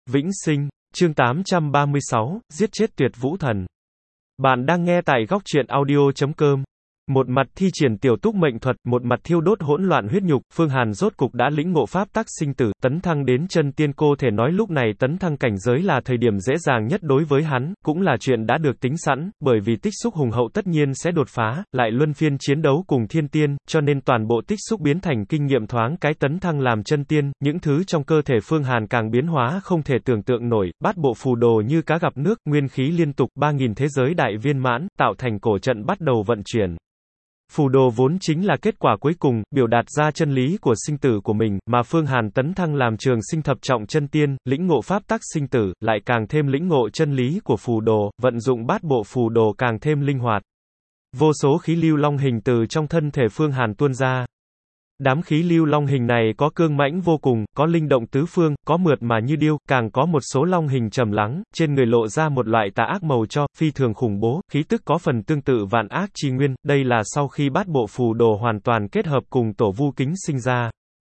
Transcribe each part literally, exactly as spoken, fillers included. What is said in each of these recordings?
Vĩnh sinh, chương tám trăm ba mươi sáu, giết chết tuyệt vũ thần. Bạn đang nghe tại góc truyện audio chấm com. Một mặt thi triển tiểu túc mệnh thuật, một mặt thiêu đốt hỗn loạn huyết nhục, Phương Hàn rốt cục đã lĩnh ngộ pháp tắc sinh tử, tấn thăng đến chân tiên. Cô thể nói lúc này tấn thăng cảnh giới là thời điểm dễ dàng nhất đối với hắn, cũng là chuyện đã được tính sẵn, bởi vì tích xúc hùng hậu tất nhiên sẽ đột phá, lại luân phiên chiến đấu cùng thiên tiên, cho nên toàn bộ tích xúc biến thành kinh nghiệm thoáng cái tấn thăng làm chân tiên, những thứ trong cơ thể Phương Hàn càng biến hóa không thể tưởng tượng nổi, bát bộ phù đồ như cá gặp nước, nguyên khí liên tục, ba nghìn thế giới đại viên mãn, tạo thành cổ trận bắt đầu vận chuyển. Phù đồ vốn chính là kết quả cuối cùng, biểu đạt ra chân lý của sinh tử của mình, mà Phương Hàn tấn thăng làm trường sinh thập trọng chân tiên, lĩnh ngộ pháp tắc sinh tử, lại càng thêm lĩnh ngộ chân lý của phù đồ, vận dụng bát bộ phù đồ càng thêm linh hoạt. Vô số khí lưu long hình từ trong thân thể Phương Hàn tuôn ra. Đám khí lưu long hình này có cương mãnh vô cùng, có linh động tứ phương, có mượt mà như điêu, càng có một số long hình trầm lắng, trên người lộ ra một loại tà ác màu cho, phi thường khủng bố, khí tức có phần tương tự vạn ác chi nguyên, đây là sau khi bát bộ phù đồ hoàn toàn kết hợp cùng tổ vu kính sinh ra.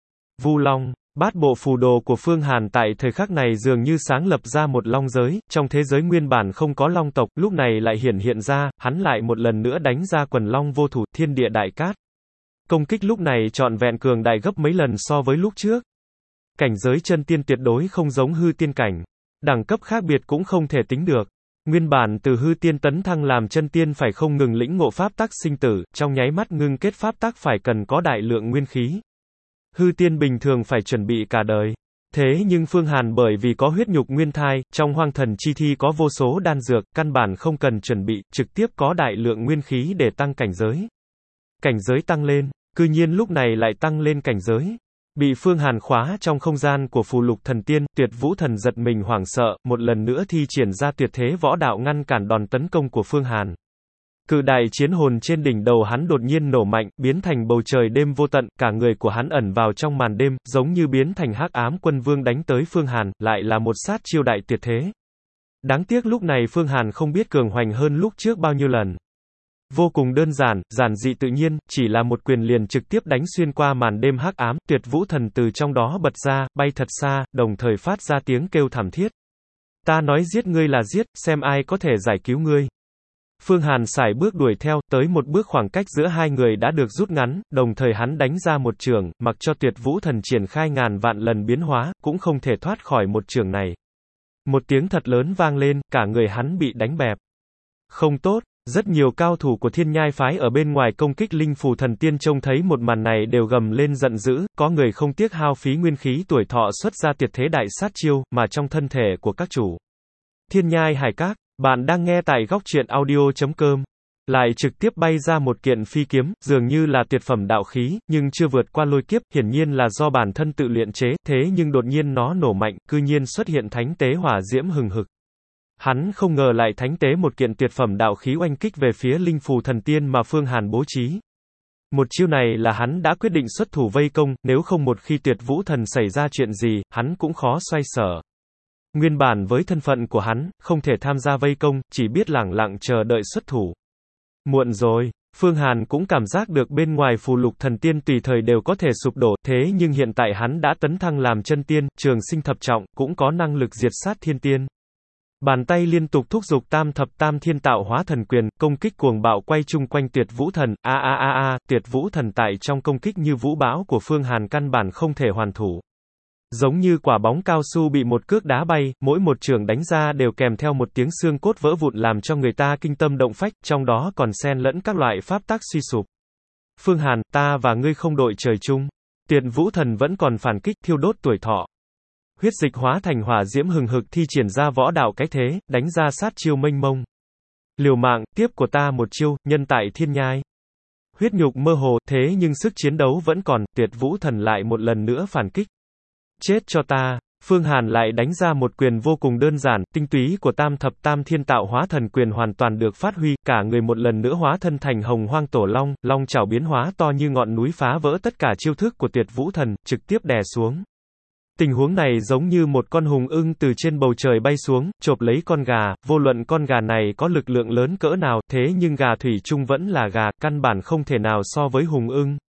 Vu Long, bát bộ phù đồ của Phương Hàn tại thời khắc này dường như sáng lập ra một long giới, trong thế giới nguyên bản không có long tộc, lúc này lại hiển hiện ra, hắn lại một lần nữa đánh ra quần long vô thủ, thiên địa đại cát. Công kích lúc này trọn vẹn cường đại gấp mấy lần so với lúc trước. Cảnh giới chân tiên tuyệt đối không giống hư tiên cảnh. Đẳng cấp khác biệt cũng không thể tính được. Nguyên bản từ hư tiên tấn thăng làm chân tiên phải không ngừng lĩnh ngộ pháp tắc sinh tử, trong nháy mắt ngưng kết pháp tắc phải cần có đại lượng nguyên khí. Hư tiên bình thường phải chuẩn bị cả đời. Thế nhưng Phương Hàn bởi vì có huyết nhục nguyên thai, trong hoang thần chi thi có vô số đan dược, căn bản không cần chuẩn bị, trực tiếp có đại lượng nguyên khí để tăng cảnh giới. Cảnh giới tăng lên, cư nhiên lúc này lại tăng lên cảnh giới. Bị Phương Hàn khóa trong không gian của phù lục thần tiên, tuyệt vũ thần giật mình hoảng sợ, một lần nữa thi triển ra tuyệt thế võ đạo ngăn cản đòn tấn công của Phương Hàn. Cự đại chiến hồn trên đỉnh đầu hắn đột nhiên nổ mạnh, biến thành bầu trời đêm vô tận, cả người của hắn ẩn vào trong màn đêm, giống như biến thành hắc ám quân vương đánh tới Phương Hàn, lại là một sát chiêu đại tuyệt thế. Đáng tiếc lúc này Phương Hàn không biết cường hoành hơn lúc trước bao nhiêu lần. Vô cùng đơn giản, giản dị tự nhiên, chỉ là một quyền liền trực tiếp đánh xuyên qua màn đêm hắc ám, tuyệt vũ thần từ trong đó bật ra, bay thật xa, đồng thời phát ra tiếng kêu thảm thiết. Ta nói giết ngươi là giết, xem ai có thể giải cứu ngươi. Phương Hàn sải bước đuổi theo, tới một bước khoảng cách giữa hai người đã được rút ngắn, đồng thời hắn đánh ra một chưởng, mặc cho tuyệt vũ thần triển khai ngàn vạn lần biến hóa, cũng không thể thoát khỏi một chưởng này. Một tiếng thật lớn vang lên, cả người hắn bị đánh bẹp. Không tốt. Rất nhiều cao thủ của Thiên Nhai phái ở bên ngoài công kích linh phù thần tiên trông thấy một màn này đều gầm lên giận dữ, có người không tiếc hao phí nguyên khí tuổi thọ xuất ra tuyệt thế đại sát chiêu, mà trong thân thể của các chủ Thiên Nhai Hải Các, bạn đang nghe tại góc truyện audio chấm com, lại trực tiếp bay ra một kiện phi kiếm, dường như là tuyệt phẩm đạo khí, nhưng chưa vượt qua lôi kiếp, hiển nhiên là do bản thân tự luyện chế, thế nhưng đột nhiên nó nổ mạnh, cư nhiên xuất hiện thánh tế hỏa diễm hừng hực. Hắn không ngờ lại thánh tế một kiện tuyệt phẩm đạo khí oanh kích về phía linh phù thần tiên mà Phương Hàn bố trí. Một chiêu này là hắn đã quyết định xuất thủ vây công, nếu không một khi tuyệt vũ thần xảy ra chuyện gì, hắn cũng khó xoay sở. Nguyên bản với thân phận của hắn, không thể tham gia vây công, chỉ biết lẳng lặng chờ đợi xuất thủ. Muộn rồi. Phương Hàn cũng cảm giác được bên ngoài phù lục thần tiên tùy thời đều có thể sụp đổ, thế nhưng hiện tại hắn đã tấn thăng làm chân tiên, trường sinh thập trọng, cũng có năng lực diệt sát thiên tiên. Bàn tay liên tục thúc giục tam thập tam thiên tạo hóa thần quyền, công kích cuồng bạo quay chung quanh tuyệt vũ thần, a a a a, tuyệt vũ thần tại trong công kích như vũ bão của Phương Hàn căn bản không thể hoàn thủ. Giống như quả bóng cao su bị một cước đá bay, mỗi một chưởng đánh ra đều kèm theo một tiếng xương cốt vỡ vụn làm cho người ta kinh tâm động phách, trong đó còn xen lẫn các loại pháp tắc suy sụp. Phương Hàn, ta và ngươi không đội trời chung. Tuyệt vũ thần vẫn còn phản kích, thiêu đốt tuổi thọ. Huyết dịch hóa thành hỏa diễm hừng hực thi triển ra võ đạo cái thế, đánh ra sát chiêu mênh mông. Liều mạng, tiếp của ta một chiêu, nhân tại thiên nhai. Huyết nhục mơ hồ, thế nhưng sức chiến đấu vẫn còn, tuyệt vũ thần lại một lần nữa phản kích. Chết cho ta. Phương Hàn lại đánh ra một quyền vô cùng đơn giản, tinh túy của tam thập tam thiên tạo hóa thần quyền hoàn toàn được phát huy, cả người một lần nữa hóa thân thành hồng hoang tổ long, long chảo biến hóa to như ngọn núi phá vỡ tất cả chiêu thức của tuyệt vũ thần, trực tiếp đè xuống. Tình huống này giống như một con hùng ưng từ trên bầu trời bay xuống, chộp lấy con gà, vô luận con gà này có lực lượng lớn cỡ nào, thế nhưng gà thủy chung vẫn là gà, căn bản không thể nào so với hùng ưng.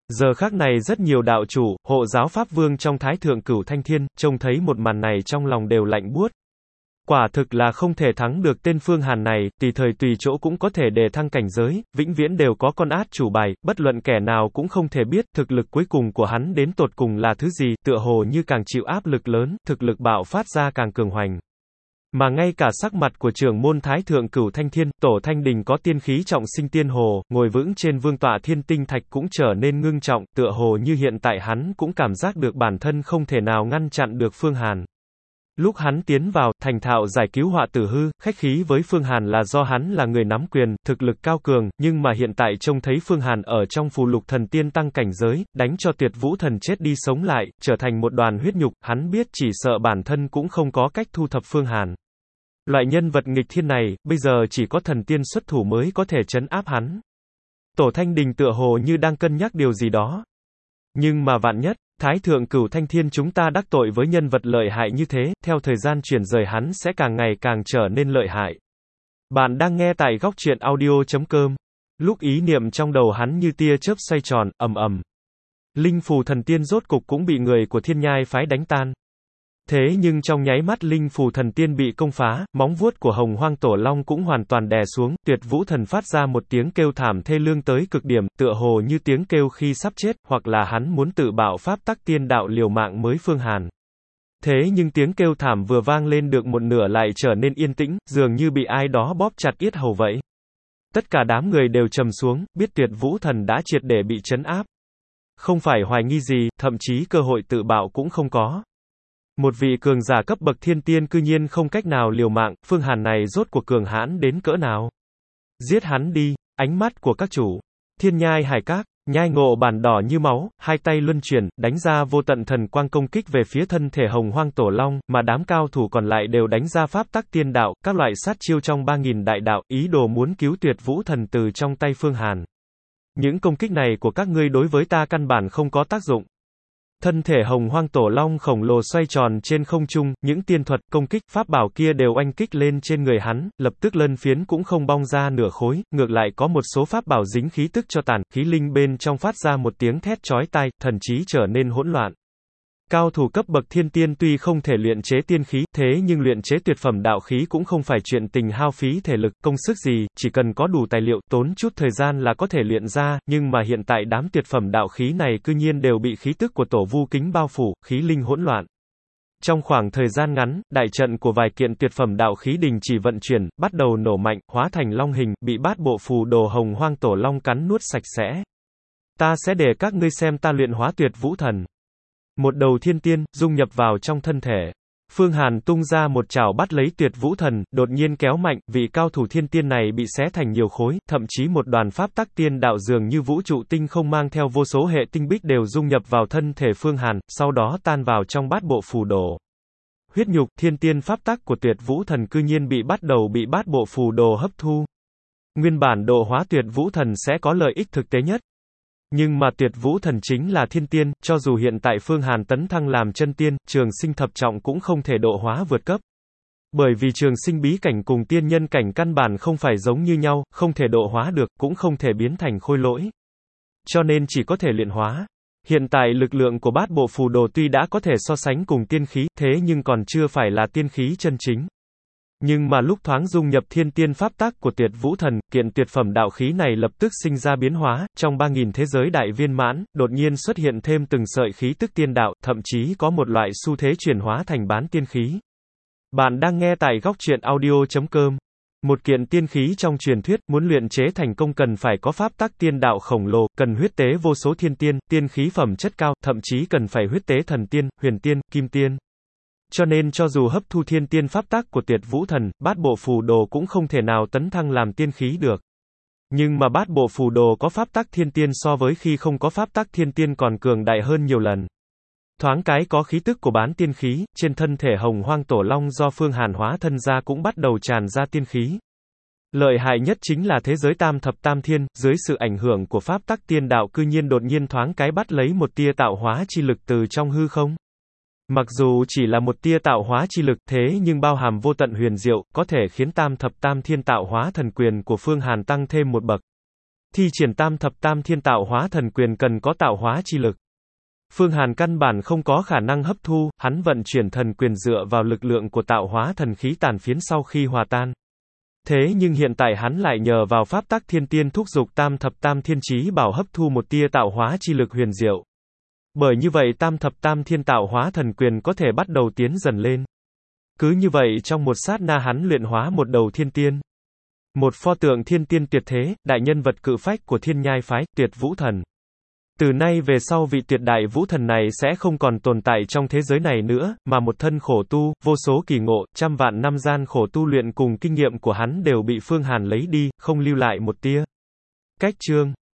Giờ khắc này rất nhiều đạo chủ, hộ giáo pháp vương trong Thái Thượng Cửu Thanh Thiên, trông thấy một màn này trong lòng đều lạnh buốt. Quả thực là không thể thắng được tên Phương Hàn này, tùy thời tùy chỗ cũng có thể đề thăng cảnh giới, vĩnh viễn đều có con át chủ bài, bất luận kẻ nào cũng không thể biết thực lực cuối cùng của hắn đến tột cùng là thứ gì, tựa hồ như càng chịu áp lực lớn, thực lực bạo phát ra càng cường hoành. Mà ngay cả sắc mặt của trưởng môn Thái Thượng Cửu Thanh Thiên, Tổ Thanh Đình có tiên khí trọng sinh tiên hồ, ngồi vững trên vương tọa thiên tinh thạch cũng trở nên ngưng trọng, tựa hồ như hiện tại hắn cũng cảm giác được bản thân không thể nào ngăn chặn được Phương Hàn. Lúc hắn tiến vào, thành thạo giải cứu họa tử hư, khách khí với Phương Hàn là do hắn là người nắm quyền, thực lực cao cường, nhưng mà hiện tại trông thấy Phương Hàn ở trong phù lục thần tiên tăng cảnh giới, đánh cho tuyệt vũ thần chết đi sống lại, trở thành một đoàn huyết nhục, hắn biết chỉ sợ bản thân cũng không có cách thu thập Phương Hàn. Loại nhân vật nghịch thiên này, bây giờ chỉ có thần tiên xuất thủ mới có thể trấn áp hắn. Tổ Thanh Đình tựa hồ như đang cân nhắc điều gì đó. Nhưng mà vạn nhất, Thái Thượng Cửu Thanh Thiên chúng ta đắc tội với nhân vật lợi hại như thế, theo thời gian chuyển rời hắn sẽ càng ngày càng trở nên lợi hại. Bạn đang nghe tại góc truyện audio chấm com. Lúc ý niệm trong đầu hắn như tia chớp xoay tròn, ầm ầm. Linh phù thần tiên rốt cục cũng bị người của Thiên Nhai phái đánh tan. Thế nhưng trong nháy mắt linh phù thần tiên bị công phá, móng vuốt của Hồng Hoang Tổ Long cũng hoàn toàn đè xuống, tuyệt vũ thần phát ra một tiếng kêu thảm thê lương tới cực điểm, tựa hồ như tiếng kêu khi sắp chết, hoặc là hắn muốn tự bạo pháp tắc tiên đạo liều mạng mới Phương Hàn. Thế nhưng tiếng kêu thảm vừa vang lên được một nửa lại trở nên yên tĩnh, dường như bị ai đó bóp chặt yết hầu vậy. Tất cả đám người đều trầm xuống, biết tuyệt vũ thần đã triệt để bị trấn áp. Không phải hoài nghi gì, thậm chí cơ hội tự bạo cũng không có. Một vị cường giả cấp bậc thiên tiên cư nhiên không cách nào liều mạng, Phương Hàn này rốt cuộc cường hãn đến cỡ nào. Giết hắn đi, ánh mắt của các chủ. Thiên Nhai Hải Các, nhai ngộ bản đỏ như máu, hai tay luân chuyển, đánh ra vô tận thần quang công kích về phía thân thể Hồng Hoang Tổ Long, mà đám cao thủ còn lại đều đánh ra pháp tắc tiên đạo, các loại sát chiêu trong ba nghìn đại đạo, ý đồ muốn cứu tuyệt vũ thần từ trong tay Phương Hàn. Những công kích này của các ngươi đối với ta căn bản không có tác dụng. Thân thể Hồng Hoang Tổ Long khổng lồ xoay tròn trên không trung, những tiên thuật, công kích, pháp bảo kia đều oanh kích lên trên người hắn, lập tức lân phiến cũng không bong ra nửa khối, ngược lại có một số pháp bảo dính khí tức cho tàn, khí linh bên trong phát ra một tiếng thét chói tai, thần trí trở nên hỗn loạn. Cao thủ cấp bậc thiên tiên tuy không thể luyện chế tiên khí, thế nhưng luyện chế tuyệt phẩm đạo khí cũng không phải chuyện tình hao phí thể lực, công sức gì, chỉ cần có đủ tài liệu, tốn chút thời gian là có thể luyện ra, nhưng mà hiện tại đám tuyệt phẩm đạo khí này cư nhiên đều bị khí tức của tổ vu kính bao phủ, khí linh hỗn loạn. Trong khoảng thời gian ngắn, đại trận của vài kiện tuyệt phẩm đạo khí đình chỉ vận chuyển, bắt đầu nổ mạnh, hóa thành long hình, bị bát bộ phù đồ Hồng Hoang Tổ Long cắn nuốt sạch sẽ. Ta sẽ để các ngươi xem ta luyện hóa tuyệt vũ thần. Một đầu thiên tiên, dung nhập vào trong thân thể. Phương Hàn tung ra một chảo bắt lấy tuyệt vũ thần, đột nhiên kéo mạnh, vị cao thủ thiên tiên này bị xé thành nhiều khối, thậm chí một đoàn pháp tắc tiên đạo dường như vũ trụ tinh không mang theo vô số hệ tinh bích đều dung nhập vào thân thể Phương Hàn, sau đó tan vào trong bát bộ phù đồ. Huyết nhục, thiên tiên pháp tắc của tuyệt vũ thần cư nhiên bị bắt đầu bị bát bộ phù đồ hấp thu. Nguyên bản độ hóa tuyệt vũ thần sẽ có lợi ích thực tế nhất. Nhưng mà tuyệt vũ thần chính là thiên tiên, cho dù hiện tại Phương Hàn tấn thăng làm chân tiên, trường sinh thập trọng cũng không thể độ hóa vượt cấp. Bởi vì trường sinh bí cảnh cùng tiên nhân cảnh căn bản không phải giống như nhau, không thể độ hóa được, cũng không thể biến thành khôi lỗi. Cho nên chỉ có thể luyện hóa. Hiện tại lực lượng của bát bộ phù đồ tuy đã có thể so sánh cùng tiên khí, thế nhưng còn chưa phải là tiên khí chân chính. Nhưng mà lúc thoáng dung nhập thiên tiên pháp tắc của tuyệt vũ thần, kiện tuyệt phẩm đạo khí này lập tức sinh ra biến hóa, trong ba nghìn thế giới đại viên mãn, đột nhiên xuất hiện thêm từng sợi khí tức tiên đạo, thậm chí có một loại xu thế chuyển hóa thành bán tiên khí. Bạn đang nghe tại góc truyện audio chấm com. Một kiện tiên khí trong truyền thuyết, muốn luyện chế thành công cần phải có pháp tắc tiên đạo khổng lồ, cần huyết tế vô số thiên tiên, tiên khí phẩm chất cao, thậm chí cần phải huyết tế thần tiên, huyền tiên, kim tiên. Cho nên cho dù hấp thu thiên tiên pháp tắc của tuyệt vũ thần, bát bộ phù đồ cũng không thể nào tấn thăng làm tiên khí được. Nhưng mà bát bộ phù đồ có pháp tắc thiên tiên so với khi không có pháp tắc thiên tiên còn cường đại hơn nhiều lần. Thoáng cái có khí tức của bán tiên khí, trên thân thể Hồng Hoang Tổ Long do Phương Hàn hóa thân ra cũng bắt đầu tràn ra tiên khí. Lợi hại nhất chính là thế giới tam thập tam thiên, dưới sự ảnh hưởng của pháp tắc tiên đạo cư nhiên đột nhiên thoáng cái bắt lấy một tia tạo hóa chi lực từ trong hư không. Mặc dù chỉ là một tia tạo hóa chi lực thế nhưng bao hàm vô tận huyền diệu, có thể khiến tam thập tam thiên tạo hóa thần quyền của Phương Hàn tăng thêm một bậc. Thi triển tam thập tam thiên tạo hóa thần quyền cần có tạo hóa chi lực. Phương Hàn căn bản không có khả năng hấp thu, hắn vận chuyển thần quyền dựa vào lực lượng của tạo hóa thần khí tàn phiến sau khi hòa tan. Thế nhưng hiện tại hắn lại nhờ vào pháp tắc thiên tiên thúc dục tam thập tam thiên chí bảo hấp thu một tia tạo hóa chi lực huyền diệu. Bởi như vậy tam thập tam thiên tạo hóa thần quyền có thể bắt đầu tiến dần lên. Cứ như vậy trong một sát na hắn luyện hóa một đầu thiên tiên. Một pho tượng thiên tiên tuyệt thế, đại nhân vật cự phách của thiên nhai phái, Tuyệt Vũ Thần. Từ nay về sau vị tuyệt đại vũ thần này sẽ không còn tồn tại trong thế giới này nữa, mà một thân khổ tu, vô số kỳ ngộ, trăm vạn năm gian khổ tu luyện cùng kinh nghiệm của hắn đều bị Phương Hàn lấy đi, không lưu lại một tia. Cách chương